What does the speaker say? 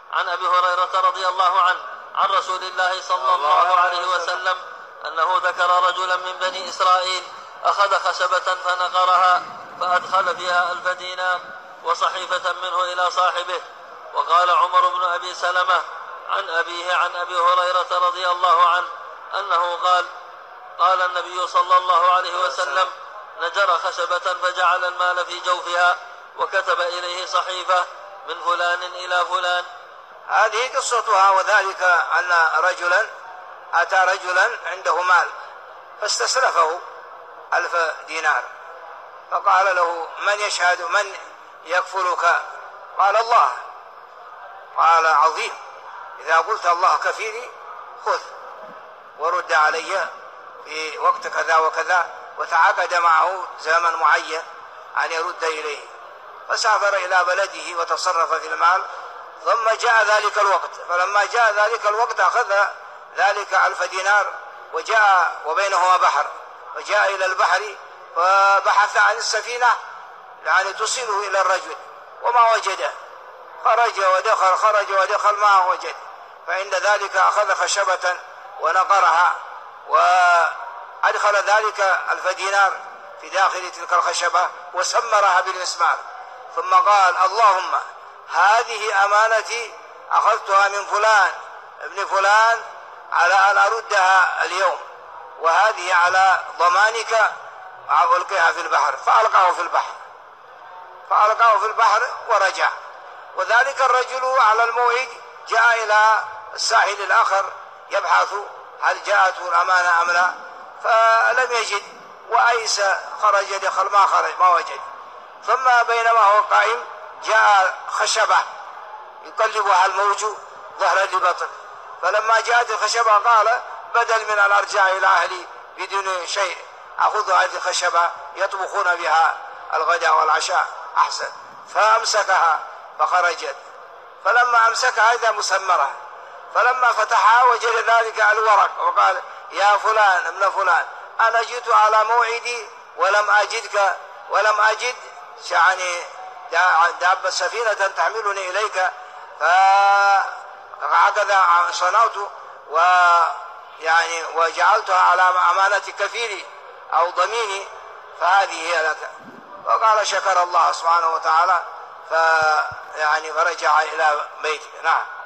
عن أبي هريرة رضي الله عنه عن رسول الله صلى الله عليه وسلم أنه ذكر رجلا من بني إسرائيل أخذ خشبة فنقرها فأدخل فيها 1000 دينار وصحيفة منه إلى صاحبه. وقال عمر بن أبي سلمة عن أبيه عن أبي هريرة رضي الله عنه أنه قال النبي صلى الله عليه وسلم: نجر خشبة فجعل المال في جوفها وكتب إليه صحيفة من فلان إلى فلان. هذه قصتها. وذلك أن رجلا أتى رجلا عنده مال فاستسلفه 1000 دينار، فقال له: من يشهد، من يكفلك؟ قال: الله. قال: عظيم، إذا قلت الله كفيلي خذ ورد علي في وقت كذا وكذا، وتعاقد معه زمن معين أن يرد إليه. فسافر إلى بلده وتصرف في المال، ثم جاء ذلك الوقت، فلما جاء ذلك الوقت أخذ ذلك 1000 دينار وجاء وبينهما بحر، وجاء إلى البحر فبحث عن السفينة يعني تصله إلى الرجل وما وجده، خرج ودخل خرج ودخل ما وجد. فعند ذلك أخذ خشبة ونقرها وأدخل ذلك 1000 دينار في داخل تلك الخشبة وسمرها بالمسمار، ثم قال: اللهم هذه أمانتي أخذتها من فلان ابن فلان على أن أردها اليوم، وهذه على ضمانك ألقيها في البحر. فألقاه في البحر ورجع. وذلك الرجل على الموعد جاء إلى الساحل الآخر يبحث هل جاءته الأمانة أم لا، فلم يجد، وأيس، خرج دخل ما وجد. ثم بينما هو قائم جاء خشبة يقلبها الموج ظهرا لبطن، فلما جاءت الخشبة قال: بدل من أن أرجع إلى أهلي بدون شيء أخذ هذه الخشبة يطبخون بها الغداء والعشاء أحسن. فأمسكها فخرجت، فلما أمسكها إذا مسمرة، فلما فتحها وجد ذلك الورق وقال: يا فلان ابن فلان، أنا جئت على موعدي ولم أجد يعني دابة سفينة تحملني إليك، فهكذا صنعت وجعلتها على أمانة كفيلي أو ضميني، فهذه هي لك. وقال: شكر الله سبحانه وتعالى فرجع إلى بيته. نعم.